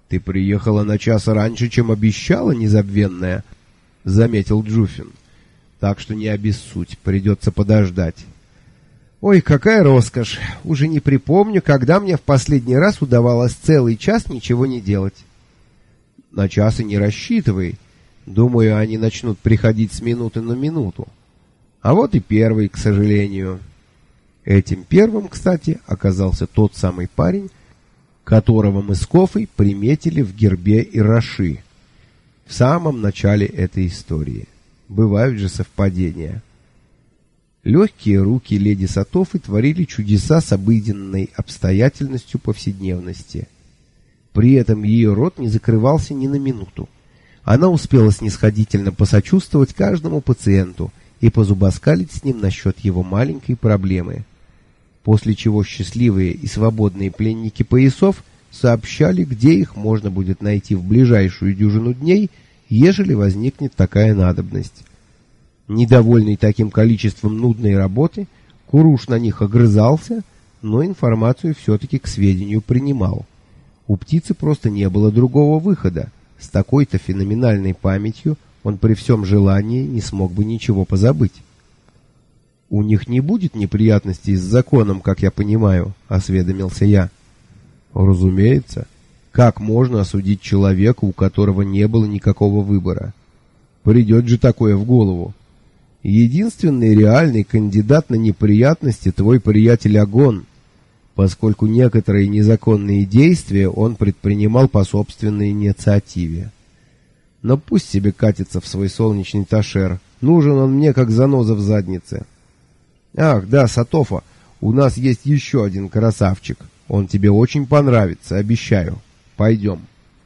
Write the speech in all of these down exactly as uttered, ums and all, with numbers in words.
«Ты приехала на час раньше, чем обещала, незабвенная», — заметил Джуфин. «Так что не обессудь, придется подождать». «Ой, какая роскошь! Уже не припомню, когда мне в последний раз удавалось целый час ничего не делать». «На час и не рассчитывай. Думаю, они начнут приходить с минуты на минуту. А вот и первый, к сожалению». Этим первым, кстати, оказался тот самый парень, которого мы с Кофой приметили в гербе Ираши в самом начале этой истории. Бывают же совпадения. Легкие руки леди Сатофы творили чудеса с обыденной обстоятельностью повседневности. При этом ее рот не закрывался ни на минуту. Она успела снисходительно посочувствовать каждому пациенту и позубоскалить с ним насчет его маленькой проблемы. После чего счастливые и свободные пленники поясов сообщали, где их можно будет найти в ближайшую дюжину дней, ежели возникнет такая надобность. Недовольный таким количеством нудной работы, Куруш на них огрызался, но информацию все-таки к сведению принимал. У птицы просто не было другого выхода. С такой-то феноменальной памятью он при всем желании не смог бы ничего позабыть. «У них не будет неприятностей с законом, как я понимаю», — осведомился я. «Разумеется. Как можно осудить человека, у которого не было никакого выбора? Придет же такое в голову. Единственный реальный кандидат на неприятности — твой приятель Агон, поскольку некоторые незаконные действия он предпринимал по собственной инициативе. Но пусть себе катится в свой солнечный ташер. Нужен он мне, как заноза в заднице. Ах, да, Сатофа, у нас есть еще один красавчик. Он тебе очень понравится, обещаю. Пойдем».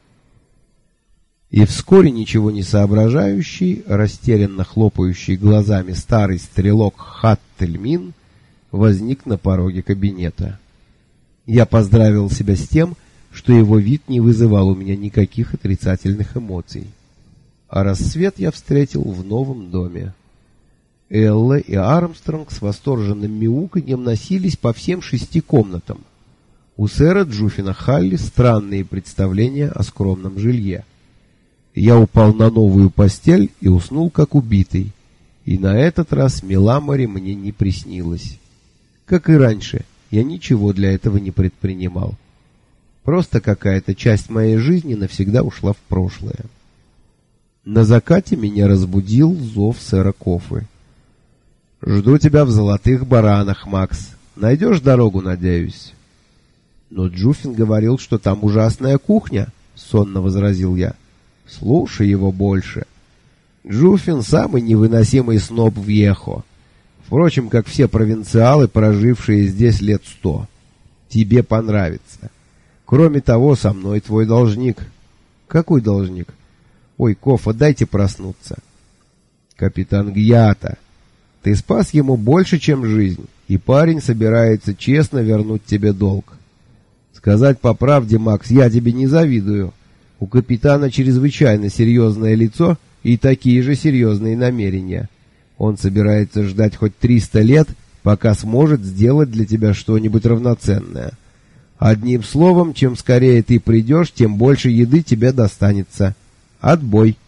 И вскоре ничего не соображающий, растерянно хлопающий глазами старый стрелок Хаттельмин возник на пороге кабинета. Я поздравил себя с тем, что его вид не вызывал у меня никаких отрицательных эмоций. А рассвет я встретил в новом доме. Элла и Армстронг с восторженным мяуканьем носились по всем шести комнатам. У сэра Джуфина Халли странные представления о скромном жилье. Я упал на новую постель и уснул как убитый. И на этот раз Меламори мне не приснилось. Как и раньше, я ничего для этого не предпринимал. Просто какая-то часть моей жизни навсегда ушла в прошлое. На закате меня разбудил зов сэра Кофы. «Жду тебя в Золотых Баранах, Макс. Найдешь дорогу, надеюсь?» «Но Джуфин говорил, что там ужасная кухня», — сонно возразил я. «Слушай его больше. Джуфин — самый невыносимый сноб в Ехо. Впрочем, как все провинциалы, прожившие здесь лет сто. Тебе понравится. Кроме того, со мной твой должник». «Какой должник?» «Ой, Кофа, дайте проснуться». «Капитан Гьята. Ты спас ему больше, чем жизнь, и парень собирается честно вернуть тебе долг. Сказать по правде, Макс, я тебе не завидую. У капитана чрезвычайно серьезное лицо и такие же серьезные намерения. Он собирается ждать хоть триста лет, пока сможет сделать для тебя что-нибудь равноценное. Одним словом, чем скорее ты придешь, тем больше еды тебе достанется. Отбой».